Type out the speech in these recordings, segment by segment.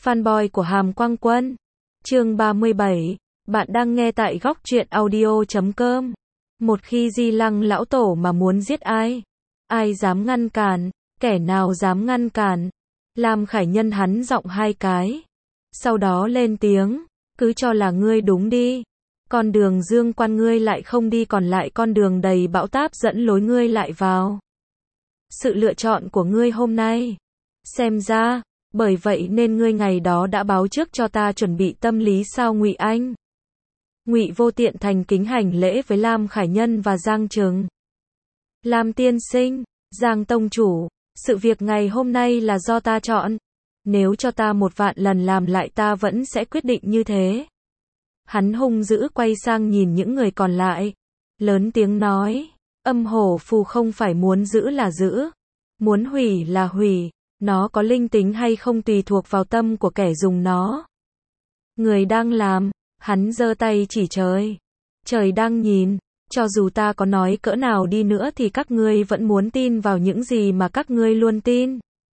Fanboy của Hàm Quang Quân. Chương 37. Bạn đang nghe tại góc truyện audio.com. Một khi Di Lăng lão tổ mà muốn giết ai? Ai dám ngăn cản? Kẻ nào dám ngăn cản? Lam Khải Nhân hắn giọng hai cái. Sau đó lên tiếng. Cứ cho là ngươi đúng đi. Con đường dương quan ngươi lại không đi, còn lại con đường đầy bão táp dẫn lối ngươi lại vào. Sự lựa chọn của ngươi hôm nay. Xem ra, bởi vậy nên ngươi ngày đó đã báo trước cho ta chuẩn bị tâm lý sao Ngụy Anh? Ngụy Vô Tiện thành kính hành lễ với Lam Khải Nhân và Giang Trừng. Lam tiên sinh, Giang tông chủ, sự việc ngày hôm nay là do ta chọn. Nếu cho ta 1.000.000 lần làm lại ta vẫn sẽ quyết định như thế. Hắn hung dữ quay sang nhìn những người còn lại. Lớn tiếng nói, âm hổ phù không phải muốn giữ là giữ. Muốn hủy là hủy. Nó có linh tính hay không tùy thuộc vào tâm của kẻ dùng nó. Người đang làm, hắn giơ tay chỉ trời. Trời đang nhìn, cho dù ta có nói cỡ nào đi nữa thì các ngươi vẫn muốn tin vào những gì mà các ngươi luôn tin.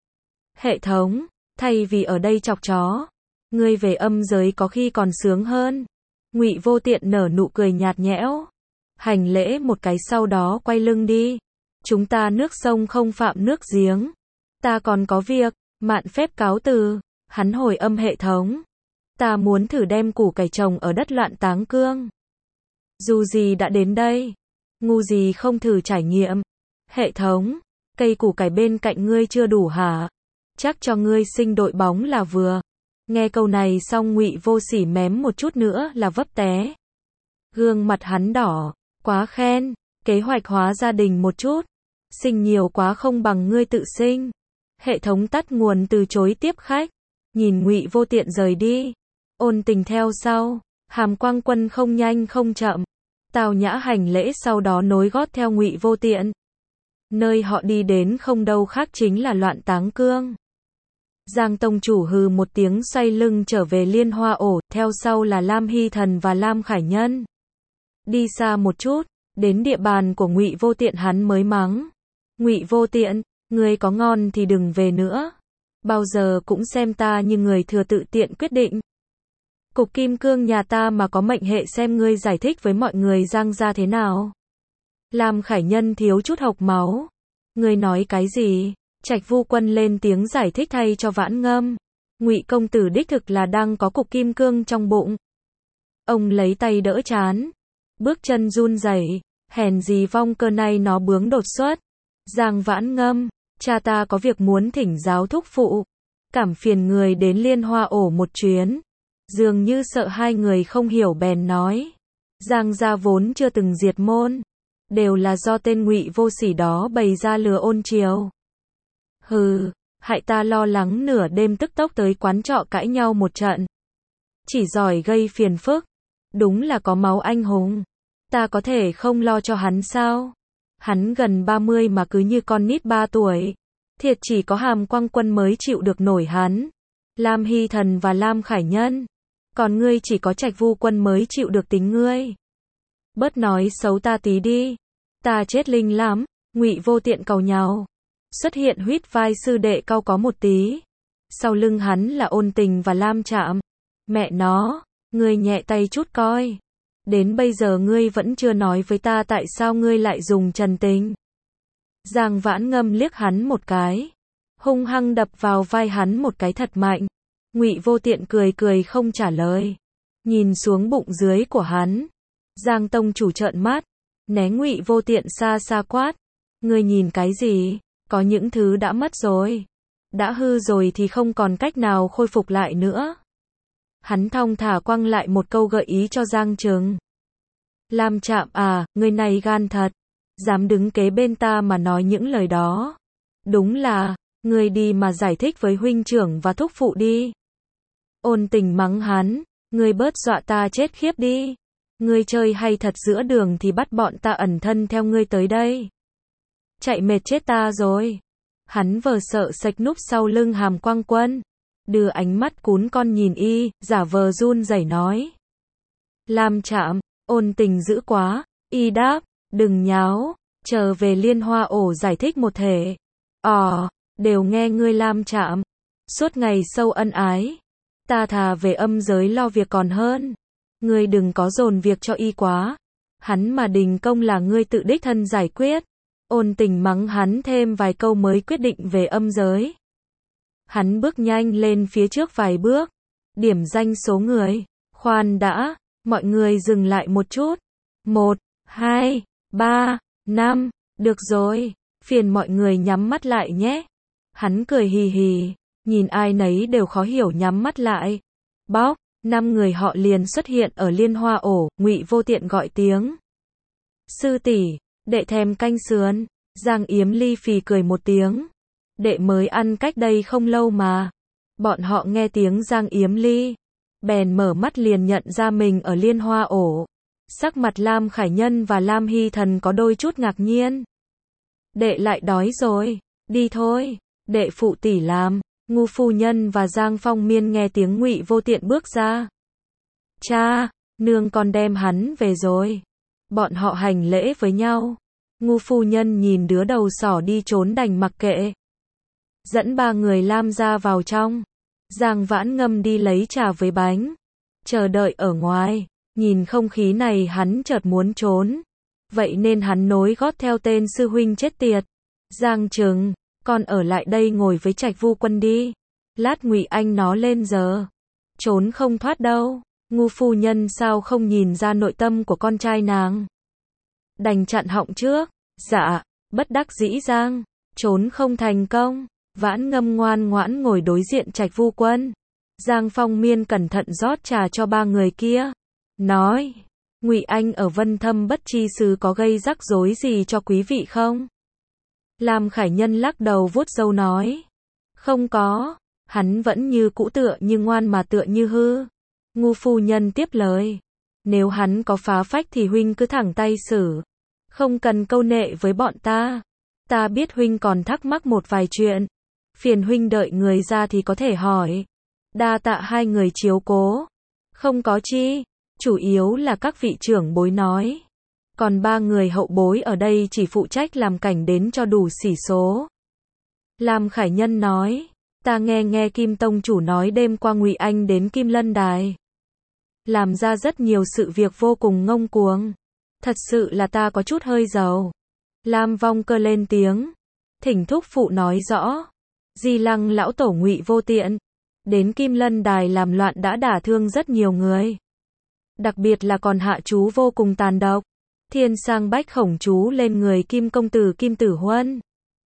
Hệ thống, thay vì ở đây chọc chó, ngươi về âm giới có khi còn sướng hơn. Ngụy Vô Tiện nở nụ cười nhạt nhẽo. Hành lễ một cái sau đó quay lưng đi. Chúng ta nước sông không phạm nước giếng. Ta còn có việc, mạn phép cáo từ. Hắn hồi âm hệ thống. Ta muốn thử đem củ cải trồng ở đất Loạn Táng Cương. Dù gì đã đến đây, ngu gì không thử trải nghiệm. Hệ thống, cây củ cải bên cạnh ngươi chưa đủ hả? Chắc cho ngươi sinh đội bóng là vừa. Nghe câu này xong Ngụy Vô Sỉ mém một chút nữa là vấp té. Gương mặt hắn đỏ, quá khen, kế hoạch hóa gia đình một chút. Sinh nhiều quá không bằng ngươi tự sinh. Hệ thống tắt nguồn từ chối tiếp khách. Nhìn Ngụy Vô Tiện rời đi. Ôn Tình theo sau. Hàm Quang Quân không nhanh không chậm. Tào nhã hành lễ sau đó nối gót theo Ngụy Vô Tiện. Nơi họ đi đến không đâu khác chính là Loạn Táng Cương. Giang tông chủ hừ một tiếng xoay lưng trở về Liên Hoa ổ, theo sau là Lam Hy Thần và Lam Khải Nhân. Đi xa một chút, đến địa bàn của Ngụy Vô Tiện hắn mới mắng. Ngụy Vô Tiện, ngươi có ngon thì đừng về nữa. Bao giờ cũng xem ta như người thừa tự tiện quyết định. Cục kim cương nhà ta mà có mệnh hệ, xem ngươi giải thích với mọi người Giang gia thế nào. Lam Khải Nhân thiếu chút hộc máu. Ngươi nói cái gì? Trạch Vu Quân lên tiếng giải thích thay cho Vãn Ngâm. Ngụy công tử đích thực là đang có cục kim cương trong bụng. Ông lấy tay đỡ trán, bước chân run rẩy, hèn gì vong cơ này nó bướng đột xuất. Giang Vãn Ngâm, cha ta có việc muốn thỉnh giáo thúc phụ. Cảm phiền người đến Liên Hoa ổ một chuyến. Dường như sợ hai người không hiểu bèn nói. Giang gia vốn chưa từng diệt môn. Đều là do tên Ngụy Vô Sỉ đó bày ra lừa ôn triều. Hừ, hại ta lo lắng nửa đêm tức tốc tới quán trọ cãi nhau một trận. Chỉ giỏi gây phiền phức. Đúng là có máu anh hùng. Ta có thể không lo cho hắn sao? Hắn gần 30 mà cứ như con nít 3 tuổi. Thiệt chỉ có Hàm Quang Quân mới chịu được nổi hắn. Lam Hy Thần và Lam Khải Nhân. Còn ngươi chỉ có Trạch Vu Quân mới chịu được tính ngươi. Bớt nói xấu ta tí đi. Ta chết linh lắm. Ngụy Vô Tiện cầu nhau. Xuất hiện huýt vai sư đệ cau có một tí. Sau lưng hắn là Ôn Tình và Lam Trạm. Mẹ nó, ngươi nhẹ tay chút coi. Đến bây giờ ngươi vẫn chưa nói với ta tại sao ngươi lại dùng trần tình. Giang Vãn Ngâm liếc hắn một cái. Hung hăng đập vào vai hắn một cái thật mạnh. Ngụy Vô Tiện cười cười không trả lời. Nhìn xuống bụng dưới của hắn. Giang tông chủ trợn mắt. Né Ngụy Vô Tiện xa xa quát. Ngươi nhìn cái gì? Có những thứ đã mất rồi. Đã hư rồi thì không còn cách nào khôi phục lại nữa. Hắn thong thả quăng lại một câu gợi ý cho Giang Trừng. Lam Trạm à, người này gan thật. Dám đứng kế bên ta mà nói những lời đó. Đúng là, ngươi đi mà giải thích với huynh trưởng và thúc phụ đi. Ôn Tình mắng hắn, ngươi bớt dọa ta chết khiếp đi. Ngươi chơi hay thật giữa đường thì bắt bọn ta ẩn thân theo ngươi tới đây. Chạy mệt chết ta rồi. Hắn vờ sợ sạch núp sau lưng Hàm Quang Quân. Đưa ánh mắt cún con nhìn y, giả vờ run rẩy nói. Lam Trạm, Ôn Tình dữ quá. Y đáp, đừng nháo, chờ về Liên Hoa ổ giải thích một thể. Đều nghe ngươi Lam Trạm. Suốt ngày sâu ân ái. Ta thà về âm giới lo việc còn hơn. Ngươi đừng có dồn việc cho y quá. Hắn mà đình công là ngươi tự đích thân giải quyết. Ôn Tình mắng hắn thêm vài câu mới quyết định về âm giới. Hắn bước nhanh lên phía trước vài bước. Điểm danh số người. Khoan đã, mọi người dừng lại một chút. 1, 2, 3, 5, được rồi, phiền mọi người nhắm mắt lại nhé. Hắn cười hì hì, nhìn ai nấy đều khó hiểu nhắm mắt lại. Bóc, 5 người họ liền xuất hiện ở Liên Hoa ổ, Ngụy Vô Tiện gọi tiếng. Sư tỷ, đệ thèm canh sườn. Giang Yếm Ly phì cười một tiếng. Đệ mới ăn cách đây không lâu mà. Bọn họ nghe tiếng Giang Yếm Ly, bèn mở mắt liền nhận ra mình ở Liên Hoa ổ. Sắc mặt Lam Khải Nhân và Lam Hy Thần có đôi chút ngạc nhiên. Đệ lại đói rồi, đi thôi, đệ phụ tỷ làm. Ngu phu nhân và Giang Phong Miên nghe tiếng Ngụy Vô Tiện bước ra. Cha, nương con đem hắn về rồi. Bọn họ hành lễ với nhau. Ngu phu nhân nhìn đứa đầu sỏ đi trốn đành mặc kệ. Dẫn 3 người Lam ra vào trong. Giang Vãn Ngâm đi lấy trà với bánh. Chờ đợi ở ngoài. Nhìn không khí này hắn chợt muốn trốn. Vậy nên hắn nối gót theo tên sư huynh chết tiệt. Giang Trừng, con ở lại đây ngồi với Trạch Vu Quân đi. Lát Ngụy Anh nó lên giờ. Trốn không thoát đâu. Ngu phu nhân sao không nhìn ra nội tâm của con trai nàng. Đành chặn họng trước. Dạ, bất đắc dĩ Giang. Trốn không thành công. Vãn Ngâm ngoan ngoãn ngồi đối diện Trạch Vu Quân. Giang Phong Miên cẩn thận rót trà cho 3 người kia. Nói, Ngụy Anh ở Vân Thâm Bất Chi Xứ có gây rắc rối gì cho quý vị không? Lam Khải Nhân lắc đầu vuốt râu nói. Không có, hắn vẫn như cũ tựa như ngoan mà tựa như hư. Ngu phu nhân tiếp lời. Nếu hắn có phá phách thì huynh cứ thẳng tay xử. Không cần câu nệ với bọn ta. Ta biết huynh còn thắc mắc một vài chuyện. Phiền huynh đợi người ra thì có thể hỏi. Đa tạ 2 người chiếu cố. Không có chi. Chủ yếu là các vị trưởng bối nói. Còn 3 người hậu bối ở đây chỉ phụ trách làm cảnh đến cho đủ xỉ số. Lam Khải Nhân nói. Ta nghe Kim Tông chủ nói đêm qua Ngụy Anh đến Kim Lân Đài. Làm ra rất nhiều sự việc vô cùng ngông cuồng. Thật sự là ta có chút hơi giàu. Lam Vong Cơ lên tiếng. Thỉnh thúc phụ nói rõ. Di Lăng lão tổ Ngụy Vô Tiện. Đến Kim Lân Đài làm loạn đã đả thương rất nhiều người. Đặc biệt là còn hạ chú vô cùng tàn độc. Thiên sang bách khổng chú lên người Kim công tử Kim Tử Huân.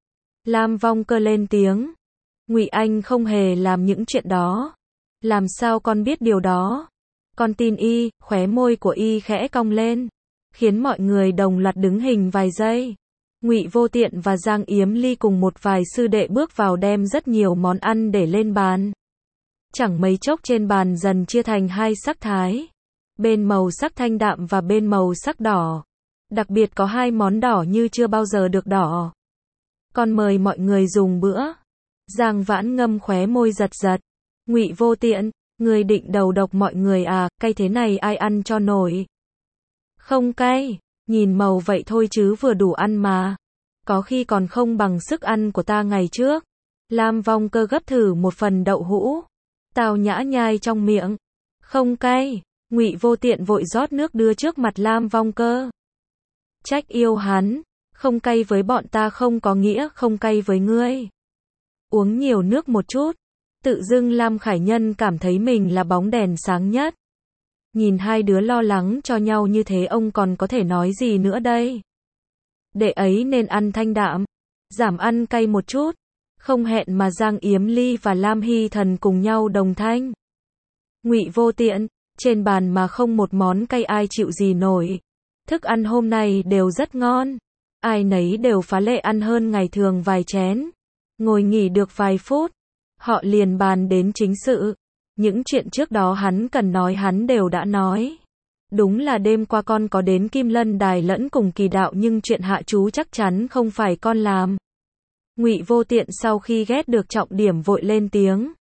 Lam Vong Cơ lên tiếng. Ngụy Anh không hề làm những chuyện đó. Làm sao con biết điều đó? Con tin y, khóe môi của y khẽ cong lên. Khiến mọi người đồng loạt đứng hình vài giây. Ngụy Vô Tiện và Giang Yếm Ly cùng một vài sư đệ bước vào đem rất nhiều món ăn để lên bàn. Chẳng mấy chốc trên bàn dần chia thành 2 sắc thái. Bên màu sắc thanh đạm và bên màu sắc đỏ. Đặc biệt có 2 món đỏ như chưa bao giờ được đỏ. Con mời mọi người dùng bữa. Giang Vãn Ngâm khóe môi giật giật. Ngụy Vô Tiện, người định đầu độc mọi người à, cay thế này ai ăn cho nổi. Không cay, nhìn màu vậy thôi chứ vừa đủ ăn mà. Có khi còn không bằng sức ăn của ta ngày trước. Lam Vong Cơ gấp thử một phần đậu hũ. Tào nhã nhai trong miệng. Không cay. Ngụy Vô Tiện vội rót nước đưa trước mặt Lam Vong Cơ. Trách yêu hắn. Không cay với bọn ta không có nghĩa không cay với ngươi. Uống nhiều nước một chút. Tự dưng Lam Khải Nhân cảm thấy mình là bóng đèn sáng nhất. Nhìn 2 đứa lo lắng cho nhau như thế ông còn có thể nói gì nữa đây. Đệ ấy nên ăn thanh đạm. Giảm ăn cay một chút. Không hẹn mà Giang Yếm Ly và Lam Hy Thần cùng nhau đồng thanh. Ngụy Vô Tiện, trên bàn mà không một món cay ai chịu gì nổi. Thức ăn hôm nay đều rất ngon. Ai nấy đều phá lệ ăn hơn ngày thường vài chén. Ngồi nghỉ được vài phút. Họ liền bàn đến chính sự. Những chuyện trước đó hắn cần nói hắn đều đã nói. Đúng là đêm qua con có đến Kim Lân Đài lẫn cùng Kỳ Đạo nhưng chuyện hạ chú chắc chắn không phải con làm. Ngụy Vô Tiện sau khi ghét được trọng điểm vội lên tiếng.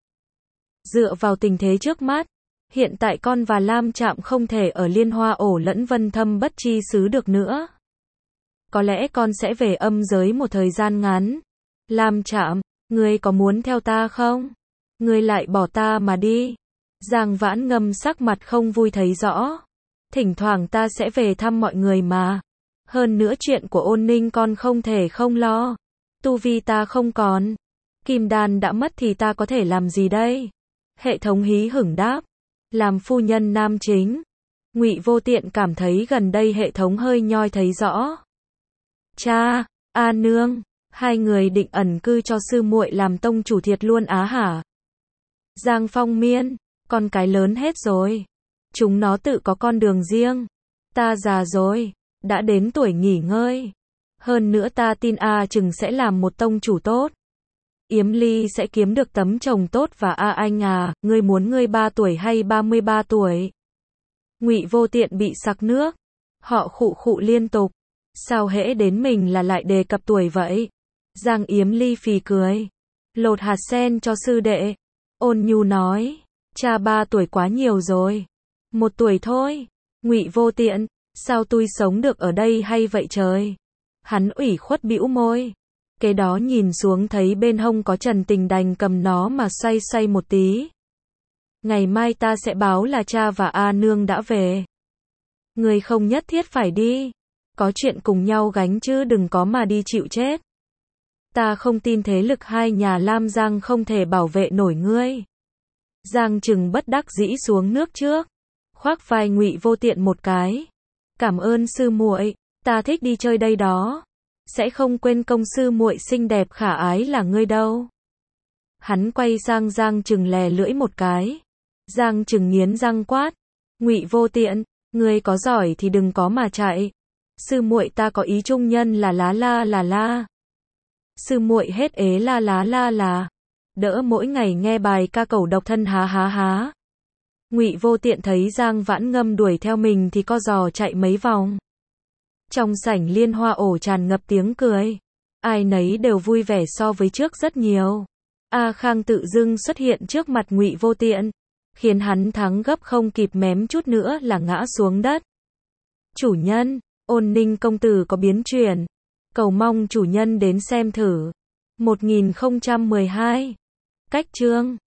Dựa vào tình thế trước mắt, hiện tại con và Lam Trạm không thể ở Liên Hoa ổ lẫn Vân Thâm Bất Chi Xứ được nữa. Có lẽ con sẽ về âm giới một thời gian ngắn. Lam Trạm, ngươi có muốn theo ta không? Ngươi lại bỏ ta mà đi. Giang Vãn Ngâm sắc mặt không vui thấy rõ. Thỉnh thoảng ta sẽ về thăm mọi người mà. Hơn nữa chuyện của Ôn Ninh con không thể không lo. Tu vi ta không còn. Kim đan đã mất thì ta có thể làm gì đây? Hệ thống hí hửng đáp. Làm phu nhân nam chính. Ngụy Vô Tiện cảm thấy gần đây hệ thống hơi nhoi thấy rõ. Cha, A Nương, hai người định ẩn cư cho sư muội làm tông chủ thiệt luôn á hả? Giang Phong Miên, con cái lớn hết rồi. Chúng nó tự có con đường riêng. Ta già rồi, đã đến tuổi nghỉ ngơi. Hơn nữa ta tin A Trừng sẽ làm một tông chủ tốt. Yếm Ly sẽ kiếm được tấm chồng tốt và A Anh à, ngươi muốn ngươi 3 tuổi hay 33 tuổi? Ngụy Vô Tiện bị sặc nước. Họ khụ khụ liên tục. Sao hễ đến mình là lại đề cập tuổi vậy? Giang Yếm Ly phì cười. Lột hạt sen cho sư đệ. Ôn nhu nói. Cha 3 tuổi quá nhiều rồi. 1 tuổi thôi. Ngụy Vô Tiện. Sao tôi sống được ở đây hay vậy trời? Hắn ủy khuất bĩu môi. Kế đó nhìn xuống thấy bên hông có Trần Tình đành cầm nó mà xoay xoay một tí. Ngày mai ta sẽ báo là cha và A Nương đã về. Người không nhất thiết phải đi. Có chuyện cùng nhau gánh chứ đừng có mà đi chịu chết. Ta không tin thế lực hai nhà Lam Giang không thể bảo vệ nổi ngươi. Giang Trừng bất đắc dĩ xuống nước trước. Khoác vai Ngụy Vô Tiện một cái. Cảm ơn sư muội, ta thích đi chơi đây đó. Sẽ không quên công sư muội xinh đẹp khả ái là ngươi đâu. Hắn quay sang Giang Trừng lè lưỡi một cái. Giang Trừng nghiến răng quát. Ngụy Vô Tiện, ngươi có giỏi thì đừng có mà chạy. Sư muội ta có ý trung nhân là lá la là la. Sư muội hết ế la lá la là. Đỡ mỗi ngày nghe bài ca cầu độc thân há há há. Ngụy Vô Tiện thấy Giang Vãn Ngâm đuổi theo mình thì co giò chạy mấy vòng. Trong sảnh liên hoa ổ tràn ngập tiếng cười. Ai nấy đều vui vẻ so với trước rất nhiều. A Khang tự dưng xuất hiện trước mặt Ngụy Vô Tiện, khiến hắn thắng gấp không kịp mém chút nữa là ngã xuống đất. Chủ nhân, Ôn Ninh công tử có biến chuyển. Cầu mong chủ nhân đến xem thử. 1012. Cách chương